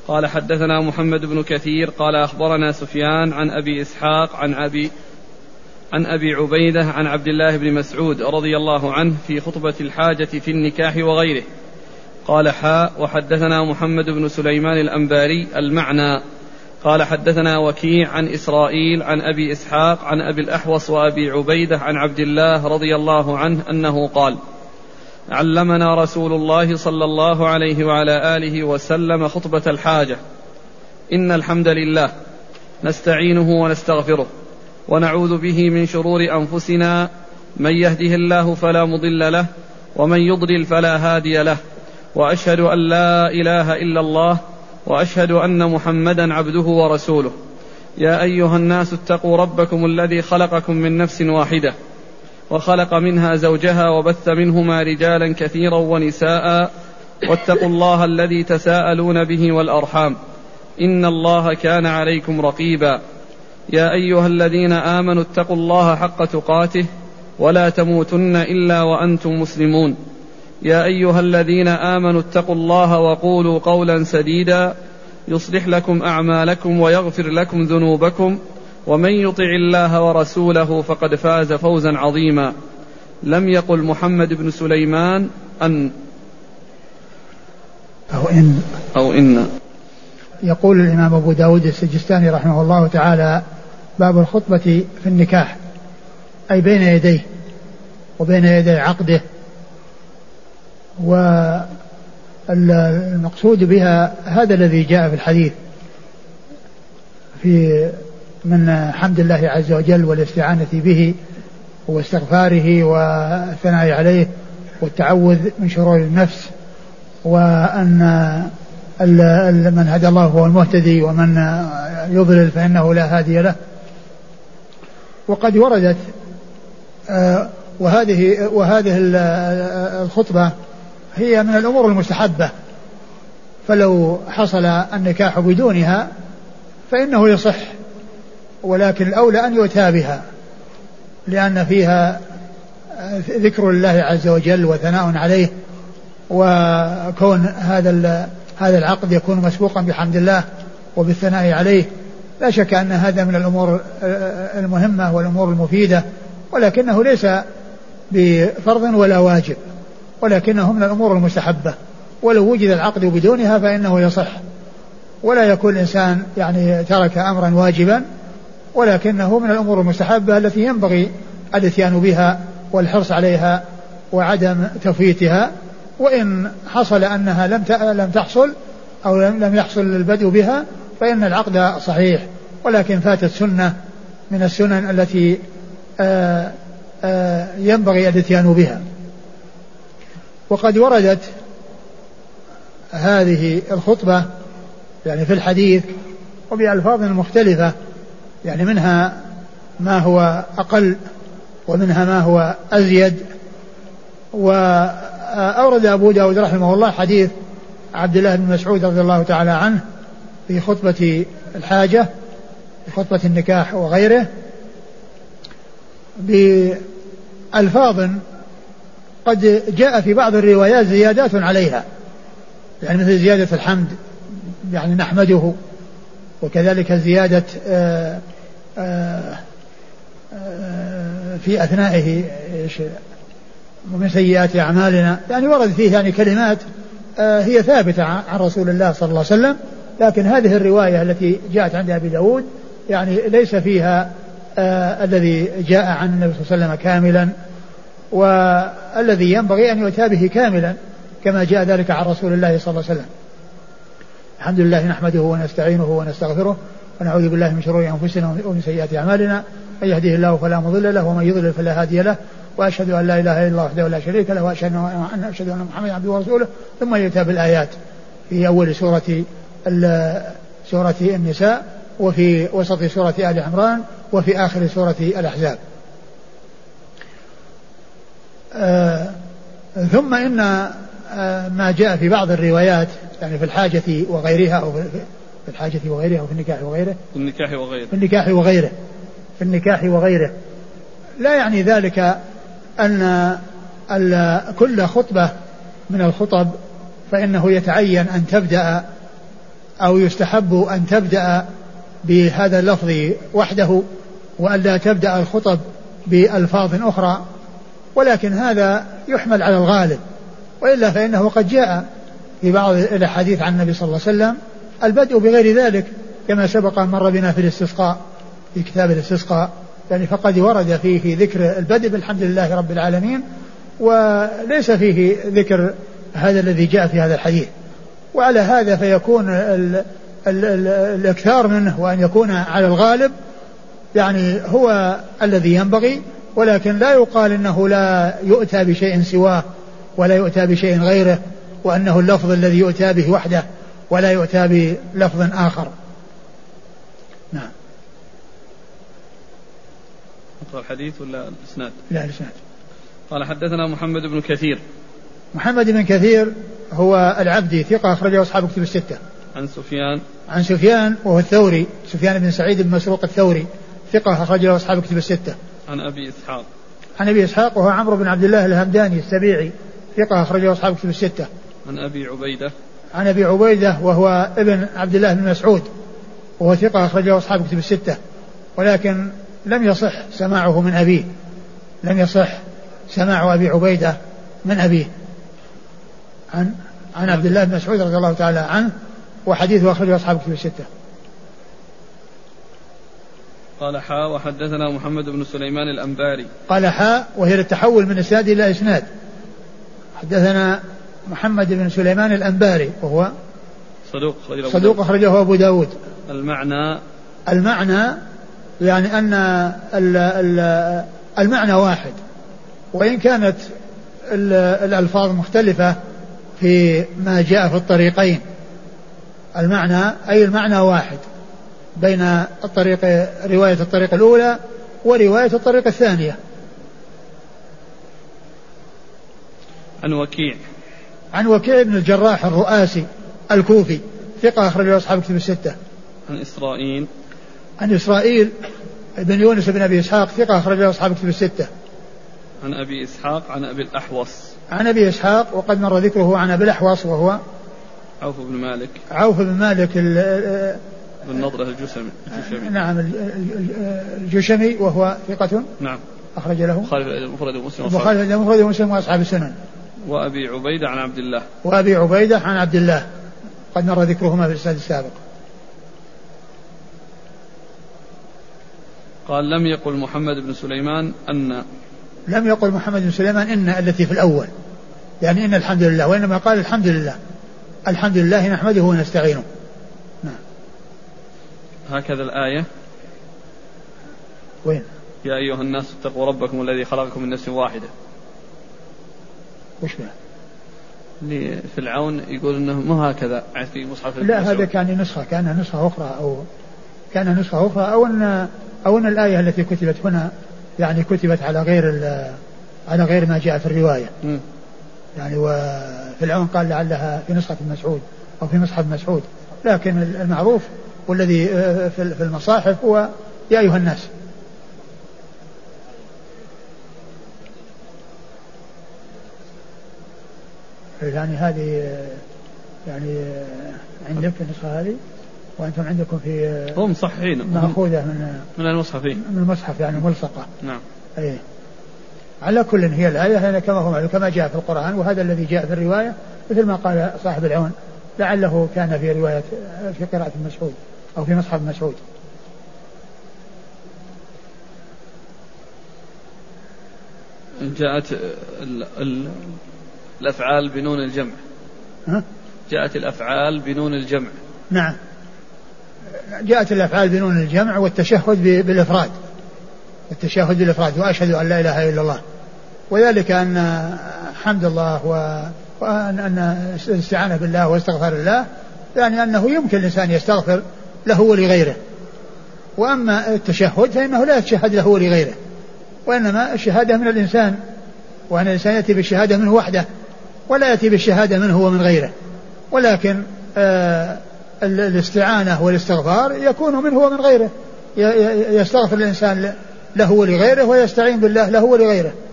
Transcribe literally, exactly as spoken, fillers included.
قال حدثنا محمد بن كثير قال أخبرنا سفيان عن أبي إسحاق عن أبي عن أبي عبيدة عن عبد الله بن مسعود رضي الله عنه في خطبة الحاجة في النكاح وغيره. قال حاء وحدثنا محمد بن سليمان الأنباري المعنى. قال حدثنا وكيع عن إسرائيل عن أبي إسحاق عن أبي الأحوص وأبي عبيدة عن عبد الله رضي الله عنه أنه قال: علمنا رسول الله صلى الله عليه وعلى آله وسلم خطبة الحاجة: إن الحمد لله نستعينه ونستغفره ونعوذ به من شرور أنفسنا، من يهده الله فلا مضل له ومن يضلل فلا هادي له، وأشهد أن لا إله إلا الله وأشهد أن محمدا عبده ورسوله. يا أيها الناس اتقوا ربكم الذي خلقكم من نفس واحدة وخلق منها زوجها وبث منهما رجالا كثيرا ونساء، واتقوا الله الذي تساءلون به والأرحام، إن الله كان عليكم رقيبا. يا أيها الذين آمنوا اتقوا الله حق تقاته ولا تموتن إلا وأنتم مسلمون. يا أيها الذين آمنوا اتقوا الله وقولوا قولا سديدا يصلح لكم أعمالكم ويغفر لكم ذنوبكم، ومن يطع الله ورسوله فقد فاز فوزا عظيما. لم يقل محمد بن سليمان أن أو إن أو إن يقول الإمام أبو داود السجستاني رحمه الله تعالى: باب الخطبة في النكاح، أي بين يديه وبين يدي عقده. والمقصود بها هذا الذي جاء في الحديث في من حمد الله عز وجل والاستعانة به واستغفاره والثناء عليه والتعوذ من شرور النفس، وأن من هدى الله هو المهتدي ومن يضلل فإنه لا هادي له. وقد وردت وهذه وهذه الخطبة هي من الأمور المستحبة، فلو حصل النكاح بدونها فإنه يصح، ولكن الأولى أن يؤتى بها، لأن فيها ذكر الله عز وجل وثناء عليه، وكون هذا هذا العقد يكون مسبوقا بحمد الله وبالثناء عليه. لا شك أن هذا من الأمور المهمة والأمور المفيدة، ولكنه ليس بفرض ولا واجب، ولكنه من الأمور المستحبة، ولو وجد العقد بدونها فإنه يصح، ولا يكون الإنسان يعني ترك أمرا واجبا، ولكنه من الأمور المستحبة التي ينبغي الاتيان بها والحرص عليها وعدم تفويتها. وإن حصل أنها لم لم تحصل أو لم يحصل البدء بها فإن العقد صحيح، ولكن فاتت سنة من السنن التي آآ آآ ينبغي الاتيان بها. وقد وردت هذه الخطبة يعني في الحديث وبألفاظ مختلفة، يعني منها ما هو أقل ومنها ما هو أزيد. وأورد أبو داود رحمه الله حديث عبد الله بن مسعود رضي الله تعالى عنه في خطبة الحاجة، في خطبة النكاح وغيره، بألفاظ قد جاء في بعض الروايات زيادات عليها، يعني مثل زيادة الحمد، يعني نحمده، وكذلك زيادة آآ آآ في أثنائه ومن سيئات أعمالنا، يعني ورد فيه يعني كلمات هي ثابتة عن رسول الله صلى الله عليه وسلم، لكن هذه الرواية التي جاءت عند أبي داود يعني ليس فيها الذي جاء عن النبي صلى الله عليه وسلم كاملا، والذي ينبغي أن يؤتى به كاملا كما جاء ذلك عن رسول الله صلى الله عليه وسلم. الحمد لله نحمده ونستعينه ونستغفره ونعوذ بالله من شرور أنفسنا ومن سيئات أعمالنا، من يهده الله فلا مضل له ومن يضلل فلا هادي له، وأشهد أن لا إله إلا الله وحده لا شريك له، وأشهد أن محمدا عبده ورسوله. ثم يؤتى بالآيات في أول سورة سورة النساء، وفي وسط سورة آل عمران، وفي آخر سورة الأحزاب. آه ثم إن آه ما جاء في بعض الروايات يعني في الحاجة وغيرها، أو في الحاجة وغيرها، أو في النكاح وغيره في النكاح وغيره في النكاح وغيره في النكاح وغيره لا يعني ذلك أن كل خطبة من الخطب فإنه يتعين أن تبدأ أو يستحب أن تبدأ بهذا اللفظ وحده وألا تبدأ الخطب بألفاظ أخرى، ولكن هذا يحمل على الغالب، وإلا فإنه قد جاء في بعض الأحاديث عن النبي صلى الله عليه وسلم البدء بغير ذلك، كما سبق مر بنا في الاستسقاء في كتاب الاستسقاء، يعني فقد ورد فيه ذكر البدء بالحمد لله رب العالمين، وليس فيه ذكر هذا الذي جاء في هذا الحديث. وعلى هذا فيكون ال ال ال الإكثار منه وأن يكون على الغالب يعني هو الذي ينبغي، ولكن لا يقال إنه لا يؤتى بشيء سواه ولا يؤتى بشيء غيره، وأنه اللفظ الذي يؤتى به وحده ولا يؤتى بلفظ آخر. نعم. أقرأ الحديث ولا الإسناد؟ لا الإسناد. قال حدثنا محمد بن كثير. محمد بن كثير هو العبدي ثقة أخرجه أصحاب كتب الستة. عن سفيان. عن سفيان وهو الثوري، سفيان بن سعيد بن مسروق الثوري ثقة أخرجه أصحاب كتب الستة. عن أبي إسحاق. عن أبي إسحاق وهو عمرو بن عبد الله الهمداني السبيعي ثقة أخرجه أصحاب كتب الستة. عن أبي عبيدة. عن أبي عبيدة وهو ابن عبد الله بن مسعود وهو ثقة أخرجه أصحاب كتب الستة، ولكن لم يصح سماعه من أبيه، لم يصح سماع أبي عبيدة من أبيه. عن عن عبد الله بن مسعود رضي الله تعالى عنه، وحديثه أخرجه أصحاب كتب الستة. قال حاء وحدثنا محمد بن سليمان الأنباري. قال حاء وهي للتحول من إسناد إلى إسناد. حدثنا محمد بن سليمان الأنباري وهو صدوق صدوق أخرجه أبو داود. المعنى المعنى يعني أن المعنى واحد، وإن كانت الألفاظ مختلفة في ما جاء في الطريقين. المعنى أي المعنى واحد بين الطريق رواية الطريق الأولى ورواية الطريق الثانية. عن وكيع. عن وكيع بن الجراح الرؤاسي الكوفي ثقة أخرجه أصحاب كتب الستة. عن إسرائيل. عن إسرائيل بن يونس بن أبي إسحاق ثقة أخرجه أصحاب كتب الستة. عن أبي إسحاق عن أبي الأحوص. عن أبي إسحاق وقد مر ذكره عن أبي الأحوص وهو عوف بن مالك. عوف بن مالك بن نضرة الجشمي. الجشمي. نعم الجشمي وهو ثقة. نعم. أخرج له مخالف المفرد ومسلم. مخالف المفرد ومسلم وأصحاب السنن. وأبي عبيدة عن عبد الله. وأبي عبيدة عن عبد الله قد مر ذكرهما في الإسناد السابق. قال لم يقل محمد بن سليمان أن. لم يقل محمد بن سليمان إن التي في الأول، يعني إن الحمد لله، وإنما قال الحمد لله، الحمد لله نحمده ونستعينه. نعم. هكذا الآية. وين؟ يا أيها الناس اتقوا ربكم الذي خلقكم من نفس واحدة. وش بها؟ لفرعون يقول انه مو هكذا في مصحف. لا هذا كان نسخة، كانها نسخة أخرى أو كان نسخة أخرى أو أن أو أن الآية التي كتبت هنا يعني كتبت على غير على غير ما جاء في الرواية. م. يعني وفرعون قال لعلها في نسخة مسعود أو في مصحف مسعود، لكن المعروف والذي في المصاحف هو يا أيها الناس. يعني هذه يعني عندك النسخة هذه وأنتم عندكم في هم صحيحين مأخوذة من من المصحف من المصحف يعني ملصقة. نعم. أيه. على كل هي الآية كما هو كما جاء في القرآن، وهذا الذي جاء في الرواية مثل ما قال صاحب العون لعله كان في رواية في قراءة مسعود أو في مصحف مسعود. جاءت ال ال الأفعال بنون الجمع. ها؟ جاءت الأفعال بنون الجمع. نعم جاءت الأفعال بنون الجمع والتشهد بالإفراد، التشهد بالإفراد وأشهد أن لا إله إلا الله، وذلك أن حمد الله وأن الاستعانة بالله واستغفار الله يعني أنه يمكن الإنسان يستغفر له ولغيره، وأما التشهد فإنه لا يتشهد له ولغيره، وإنما الشهادة من الإنسان، وأن الإنسان يأتي بالشهادة منه وحده ولا يأتي بالشهادة منه ومن غيره، ولكن آه الاستعانة والاستغفار يكون منه ومن غيره، يستغفر الإنسان له ولغيره ويستعين بالله له ولغيره.